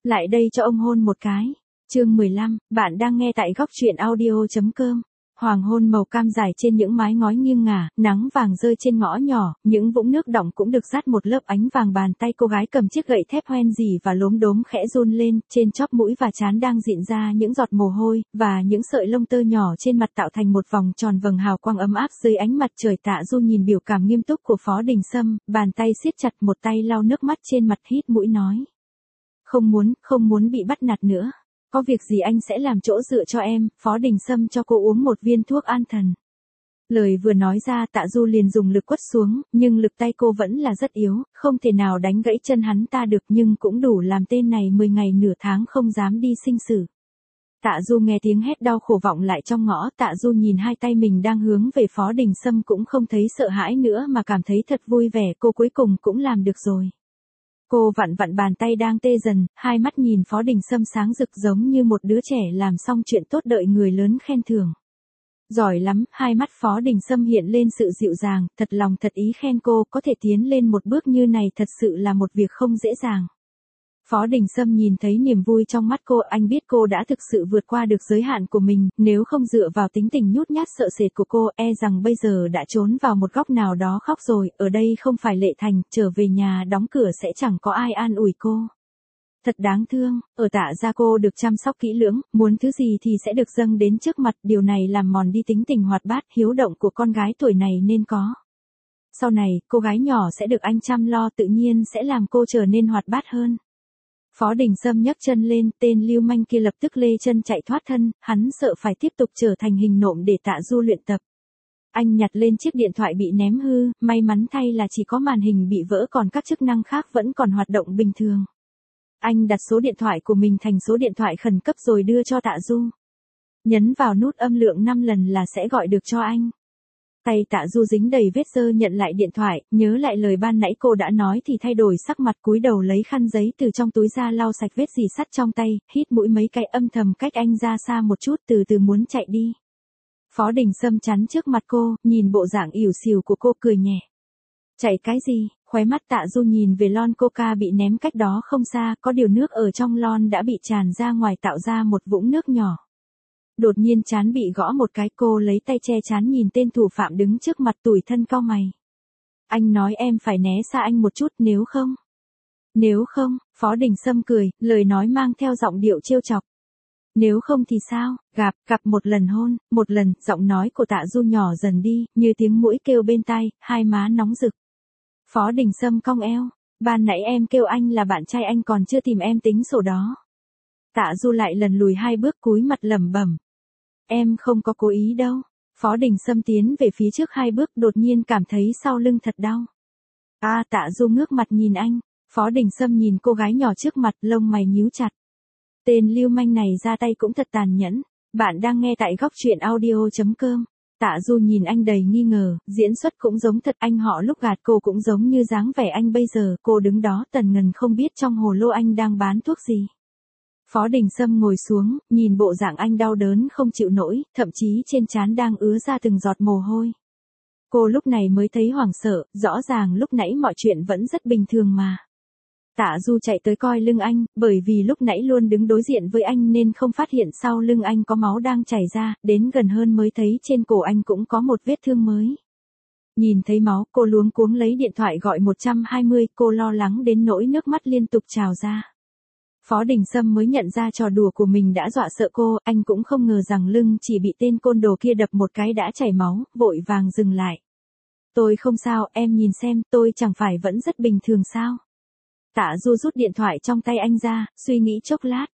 Lại đây cho ông hôn một cái. Chương 15, bạn đang nghe tại góc truyện audio.com. Hoàng hôn màu cam dài trên những mái ngói nghiêng ngả, nắng vàng rơi trên ngõ nhỏ, những vũng nước đọng cũng được dát một lớp ánh vàng. Bàn tay cô gái cầm chiếc gậy thép hoen rỉ và lốm đốm khẽ run lên, trên chóp mũi và trán đang rịn ra những giọt mồ hôi, và những sợi lông tơ nhỏ trên mặt tạo thành một vòng tròn vầng hào quang ấm áp dưới ánh mặt trời. Tạ Du nhìn biểu cảm nghiêm túc của Phó Đình Sâm, bàn tay siết chặt, một tay lau nước mắt trên mặt, hít mũi nói. Không muốn bị bắt nạt nữa. Có việc gì anh sẽ làm chỗ dựa cho em. Phó Đình Sâm cho cô uống một viên thuốc an thần. Lời vừa nói ra Tạ Du liền dùng lực quất xuống, nhưng lực tay cô vẫn là rất yếu, không thể nào đánh gãy chân hắn ta được, nhưng cũng đủ làm tên này 10 ngày nửa tháng không dám đi sinh sử. Tạ Du nghe tiếng hét đau khổ vọng lại trong ngõ. Tạ Du nhìn hai tay mình đang hướng về Phó Đình Sâm cũng không thấy sợ hãi nữa mà cảm thấy thật vui vẻ, cô cuối cùng cũng làm được rồi. Cô vặn vặn bàn tay đang tê dần, hai mắt nhìn Phó Đình Sâm sáng rực giống như một đứa trẻ làm xong chuyện tốt đợi người lớn khen thưởng. Giỏi lắm. Hai mắt Phó Đình Sâm hiện lên sự dịu dàng, thật lòng thật ý khen cô. Có thể tiến lên một bước như này thật sự là một việc không dễ dàng. Phó Đình Sâm nhìn thấy niềm vui trong mắt cô, anh biết cô đã thực sự vượt qua được giới hạn của mình, nếu không dựa vào tính tình nhút nhát sợ sệt của cô, e rằng bây giờ đã trốn vào một góc nào đó khóc rồi. Ở đây không phải Lệ Thành, trở về nhà đóng cửa sẽ chẳng có ai an ủi cô. Thật đáng thương. Ở Tạ gia cô được chăm sóc kỹ lưỡng, muốn thứ gì thì sẽ được dâng đến trước mặt, điều này làm mòn đi tính tình hoạt bát, hiếu động của con gái tuổi này nên có. Sau này, cô gái nhỏ sẽ được anh chăm lo, tự nhiên sẽ làm cô trở nên hoạt bát hơn. Phó Đình Sâm nhấc chân lên, tên lưu manh kia lập tức lê chân chạy thoát thân, hắn sợ phải tiếp tục trở thành hình nộm để Tạ Du luyện tập. Anh nhặt lên chiếc điện thoại bị ném hư, may mắn thay là chỉ có màn hình bị vỡ, còn các chức năng khác vẫn còn hoạt động bình thường. Anh đặt số điện thoại của mình thành số điện thoại khẩn cấp rồi đưa cho Tạ Du. Nhấn vào nút âm lượng 5 lần là sẽ gọi được cho anh. Tay Tạ Du dính đầy vết dơ nhận lại điện thoại, nhớ lại lời ban nãy cô đã nói thì thay đổi sắc mặt, cúi đầu lấy khăn giấy từ trong túi ra lau sạch vết rỉ sắt trong tay, hít mũi mấy cái, âm thầm cách anh ra xa một chút, từ từ muốn chạy đi. Phó Đình Sâm chắn trước mặt cô, nhìn bộ dạng ỉu xìu của cô cười nhẹ. Chạy cái gì? Khóe mắt Tạ Du nhìn về lon coca bị ném cách đó không xa, có điều nước ở trong lon đã bị tràn ra ngoài tạo ra một vũng nước nhỏ. Đột nhiên trán bị gõ một cái, cô lấy tay che trán nhìn tên thủ phạm đứng trước mặt, tủi thân cau mày. Anh nói em phải né xa anh một chút, nếu không, Phó Đình Sâm cười, lời nói mang theo giọng điệu trêu chọc. Nếu không thì sao? Gặp một lần hôn, một lần. Giọng nói của Tạ Du nhỏ dần đi, như tiếng muỗi kêu bên tai, hai má nóng rực. Phó Đình Sâm cong eo, ban nãy em kêu anh là bạn trai, anh còn chưa tìm em tính sổ đó. Tạ Du lại lần lùi hai bước, cúi mặt lẩm bẩm. Em không có cố ý đâu. Phó Đình Sâm tiến về phía trước hai bước, đột nhiên cảm thấy sau lưng thật đau. Tạ Du ngước mặt nhìn anh. Phó Đình Sâm nhìn cô gái nhỏ trước mặt, lông mày nhíu chặt. Tên lưu manh này ra tay cũng thật tàn nhẫn. Bạn đang nghe tại góc truyện audio.com. Tạ Du nhìn anh đầy nghi ngờ, diễn xuất cũng giống thật, anh họ lúc gạt cô cũng giống như dáng vẻ anh bây giờ. Cô đứng đó tần ngần không biết trong hồ lô anh đang bán thuốc gì. Phó Đình Sâm ngồi xuống, nhìn bộ dạng anh đau đớn không chịu nổi, thậm chí trên trán đang ứa ra từng giọt mồ hôi. Cô lúc này mới thấy hoảng sợ, rõ ràng lúc nãy mọi chuyện vẫn rất bình thường mà. Tạ Du chạy tới coi lưng anh, bởi vì lúc nãy luôn đứng đối diện với anh nên không phát hiện sau lưng anh có máu đang chảy ra, đến gần hơn mới thấy trên cổ anh cũng có một vết thương mới. Nhìn thấy máu, cô luống cuống lấy điện thoại gọi 120, cô lo lắng đến nỗi nước mắt liên tục trào ra. Phó Đình Sâm mới nhận ra trò đùa của mình đã dọa sợ cô, anh cũng không ngờ rằng lưng chỉ bị tên côn đồ kia đập một cái đã chảy máu, vội vàng dừng lại. Tôi không sao, em nhìn xem, tôi chẳng phải vẫn rất bình thường sao? Tạ Du rút điện thoại trong tay anh ra, suy nghĩ chốc lát.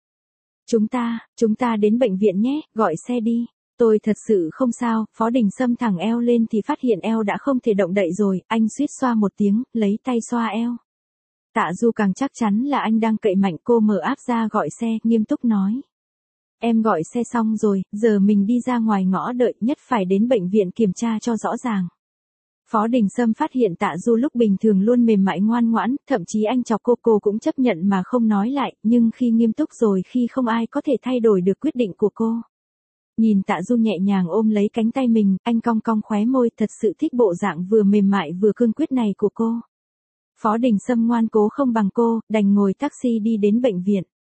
Chúng ta đến bệnh viện nhé, gọi xe đi. Tôi thật sự không sao. Phó Đình Sâm thẳng eo lên thì phát hiện eo đã không thể động đậy rồi, anh suýt xoa một tiếng, lấy tay xoa eo. Tạ Du càng chắc chắn là anh đang cậy mạnh, cô mở app ra gọi xe, nghiêm túc nói. Em gọi xe xong rồi, giờ mình đi ra ngoài ngõ đợi, nhất phải đến bệnh viện kiểm tra cho rõ ràng. Phó Đình Sâm phát hiện Tạ Du lúc bình thường luôn mềm mại ngoan ngoãn, thậm chí anh chọc cô cũng chấp nhận mà không nói lại, nhưng khi nghiêm túc rồi, khi không ai có thể thay đổi được quyết định của cô. Nhìn Tạ Du nhẹ nhàng ôm lấy cánh tay mình, anh cong cong khóe môi, thật sự thích bộ dạng vừa mềm mại vừa cương quyết này của cô. Phó Đình Sâm ngoan cố không bằng cô, đành ngồi taxi đi đến bệnh viện.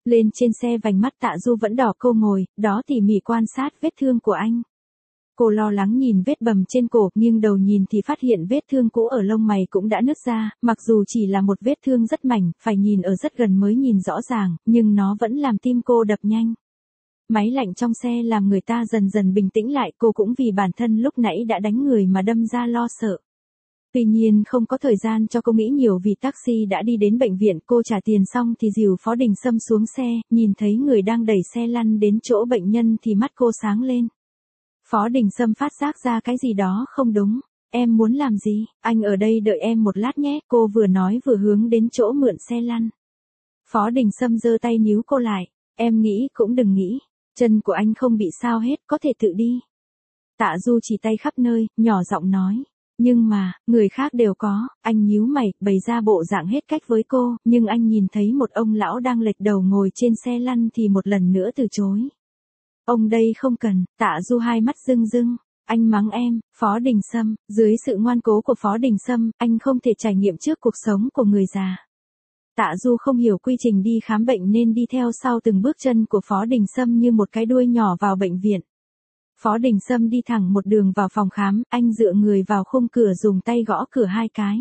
Lên trên xe vành mắt Tạ Du vẫn đỏ, cô ngồi, đó tỉ mỉ quan sát vết thương của anh. Cô lo lắng nhìn vết bầm trên cổ, nhưng đầu nhìn thì phát hiện vết thương cũ ở lông mày cũng đã nứt ra, mặc dù chỉ là một vết thương rất mảnh, phải nhìn ở rất gần mới nhìn rõ ràng, nhưng nó vẫn làm tim cô đập nhanh. Máy lạnh trong xe làm người ta dần dần bình tĩnh lại, cô cũng vì bản thân lúc nãy đã đánh người mà đâm ra lo sợ. Tuy nhiên không có thời gian cho cô nghĩ nhiều vì taxi đã đi đến bệnh viện, cô trả tiền xong thì dìu Phó Đình Sâm xuống xe, nhìn thấy người đang đẩy xe lăn đến chỗ bệnh nhân thì mắt cô sáng lên. Phó Đình Sâm phát giác ra cái gì đó không đúng. Em muốn làm gì? Anh ở đây đợi em một lát nhé, cô vừa nói vừa hướng đến chỗ mượn xe lăn. Phó Đình Sâm giơ tay níu cô lại. Em nghĩ cũng đừng nghĩ. Chân của anh không bị sao hết, có thể tự đi. Tạ Du chỉ tay khắp nơi, nhỏ giọng nói. Nhưng mà, người khác đều có, anh nhíu mày, bày ra bộ dạng hết cách với cô, nhưng anh nhìn thấy một ông lão đang lệch đầu ngồi trên xe lăn thì một lần nữa từ chối. Ông đây không cần, Tạ Du hai mắt rưng rưng. Anh mắng em, Phó Đình Sâm, dưới sự ngoan cố của Phó Đình Sâm, anh không thể trải nghiệm trước cuộc sống của người già. Tạ Du không hiểu quy trình đi khám bệnh nên đi theo sau từng bước chân của Phó Đình Sâm như một cái đuôi nhỏ vào bệnh viện. Phó Đình Sâm đi thẳng một đường vào phòng khám, anh dựa người vào khung cửa dùng tay gõ cửa hai cái.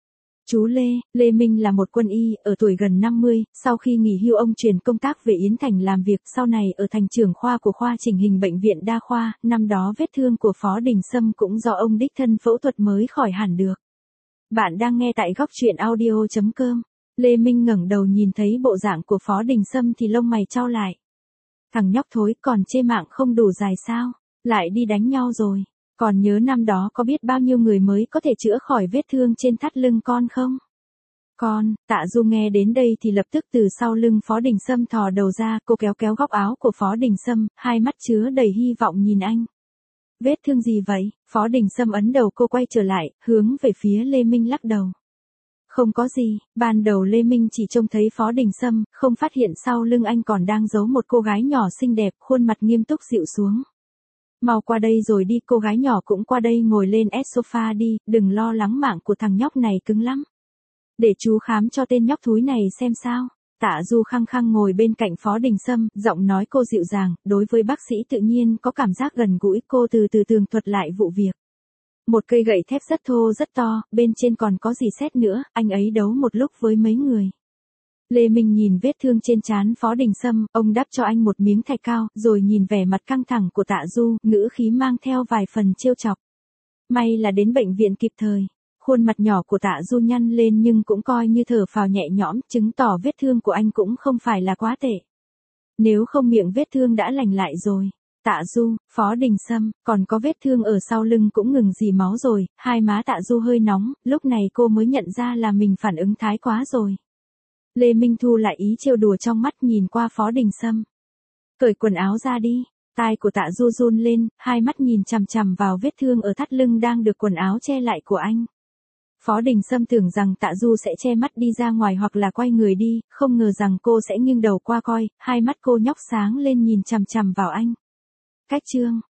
Chú Lê Minh là một quân y, ở tuổi gần 50, sau khi nghỉ hưu ông chuyển công tác về Yến Thành làm việc, sau này ở thành trưởng khoa của khoa chỉnh hình bệnh viện đa khoa, năm đó vết thương của Phó Đình Sâm cũng do ông đích thân phẫu thuật mới khỏi hẳn được. Bạn đang nghe tại góc truyện audio.com. Lê Minh ngẩng đầu nhìn thấy bộ dạng của Phó Đình Sâm thì lông mày chau lại. Thằng nhóc thối còn chê mạng không đủ dài sao, lại đi đánh nhau rồi. Còn nhớ năm đó có biết bao nhiêu người mới có thể chữa khỏi vết thương trên thắt lưng con không? Con, Tạ Du nghe đến đây thì lập tức từ sau lưng Phó Đình Sâm thò đầu ra, cô kéo kéo góc áo của Phó Đình Sâm, hai mắt chứa đầy hy vọng nhìn anh. Vết thương gì vậy? Phó Đình Sâm ấn đầu cô quay trở lại, hướng về phía Lê Minh lắc đầu. Không có gì, ban đầu Lê Minh chỉ trông thấy Phó Đình Sâm, không phát hiện sau lưng anh còn đang giấu một cô gái nhỏ xinh đẹp, khuôn mặt nghiêm túc dịu xuống. Mau qua đây rồi đi, cô gái nhỏ cũng qua đây, ngồi lên sofa đi, đừng lo lắng, mạng của thằng nhóc này cứng lắm. Để chú khám cho tên nhóc thúi này xem sao. Tạ Du khăng khăng ngồi bên cạnh Phó Đình Sâm, giọng nói cô dịu dàng, đối với bác sĩ tự nhiên có cảm giác gần gũi, cô từ từ tường thuật lại vụ việc. Một cây gậy thép rất thô rất to, bên trên còn có dì xét nữa, anh ấy đấu một lúc với mấy người. Lê Minh nhìn vết thương trên trán Phó Đình Sâm, ông đắp cho anh một miếng thạch cao, rồi nhìn vẻ mặt căng thẳng của Tạ Du, ngữ khí mang theo vài phần trêu chọc. May là đến bệnh viện kịp thời. Khuôn mặt nhỏ của Tạ Du nhăn lên nhưng cũng coi như thở phào nhẹ nhõm, chứng tỏ vết thương của anh cũng không phải là quá tệ. Nếu không miệng vết thương đã lành lại rồi. Tạ Du, Phó Đình Sâm, còn có vết thương ở sau lưng cũng ngừng dì máu rồi, hai má Tạ Du hơi nóng, lúc này cô mới nhận ra là mình phản ứng thái quá rồi. Lê Minh thu lại ý trêu đùa trong mắt, nhìn qua Phó Đình Sâm. Cởi quần áo ra đi, tai của Tạ Du run lên, hai mắt nhìn chằm chằm vào vết thương ở thắt lưng đang được quần áo che lại của anh. Phó Đình Sâm tưởng rằng Tạ Du sẽ che mắt đi ra ngoài hoặc là quay người đi, không ngờ rằng cô sẽ nghiêng đầu qua coi, hai mắt cô nhóc sáng lên nhìn chằm chằm vào anh. Cách chương